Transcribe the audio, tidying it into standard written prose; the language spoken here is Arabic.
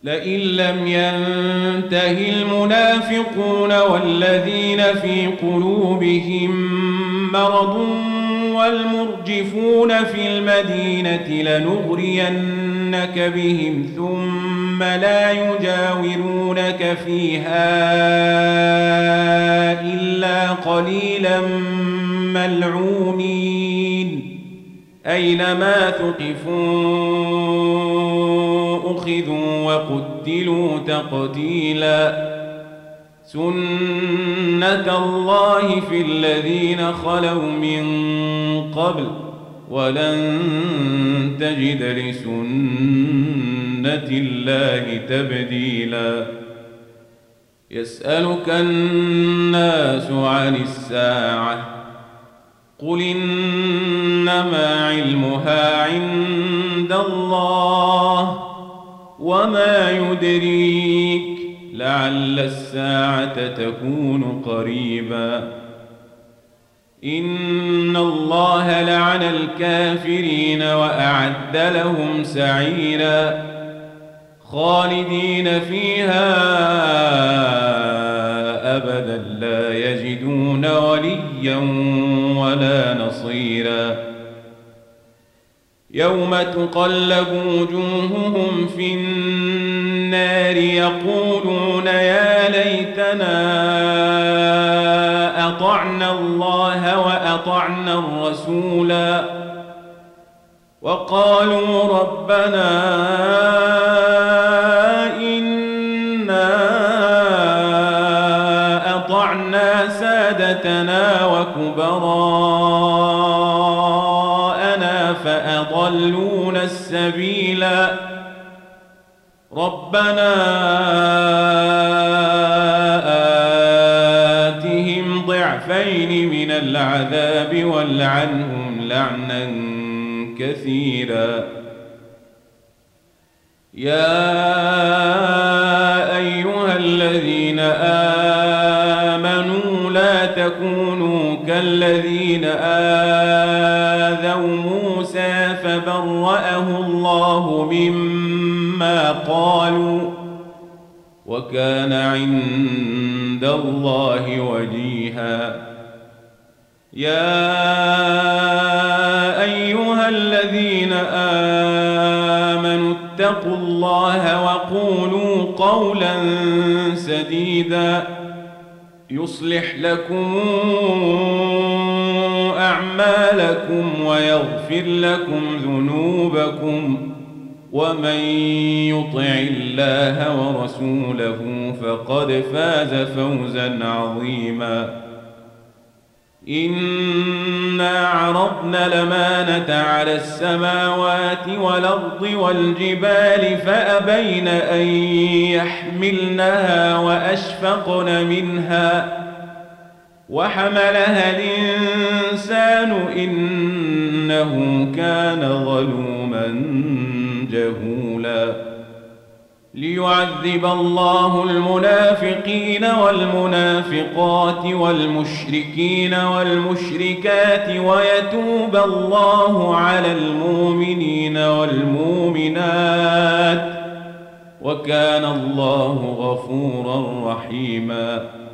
لئن لم ينته المنافقون والذين في قلوبهم مرض والمرجفون في المدينة لنغرينك بهم ثم لا يجاورونك فيها إلا قليلا ملعونين أينما ثقفوا أخذوا وقتلوا تقتيلا سنة الله في الذين خلوا من قبل ولن تجد لسنة الله تبديلا يسألك الناس عن الساعة قل إنما علمها عند الله وما يدريك لعل الساعة تكون قريبا إن الله لعن الكافرين وأعد لهم سعيرا خالدين فيها أبدا لا يجدون وليا ولا نصيرا يوم تقلب وجوههم في النار يقولون يا ليتنا أطعنا الله وأطعنا الرسولا وقالوا ربنا إنا أطعنا سادتنا وكبراءنا فأضلونا السبيلا ربنا آتهم ضعفين من العذاب والعنهم لعنا كثيرا يا أيها الذين آمنوا لا تكونوا كالذين آذوا موسى فبرأه الله مما قالوا وكان عند الله وجيها يا أيها الذين آمنوا اتقوا الله وقولوا قولا سديدا يصلح لكم أعمالكم ويغفر لكم ذنوبكم ومن يطع الله ورسوله فقد فاز فوزا عظيما إنا عرضنا الأمانة على السماوات والأرض والجبال فأبين أن يحملنها وأشفقن منها وحملها الإنسان إنه كان ظلوما جهولا ليعذب الله المنافقين والمنافقات والمشركين والمشركات ويتوب الله على المؤمنين والمؤمنات وكان الله غفورا رحيما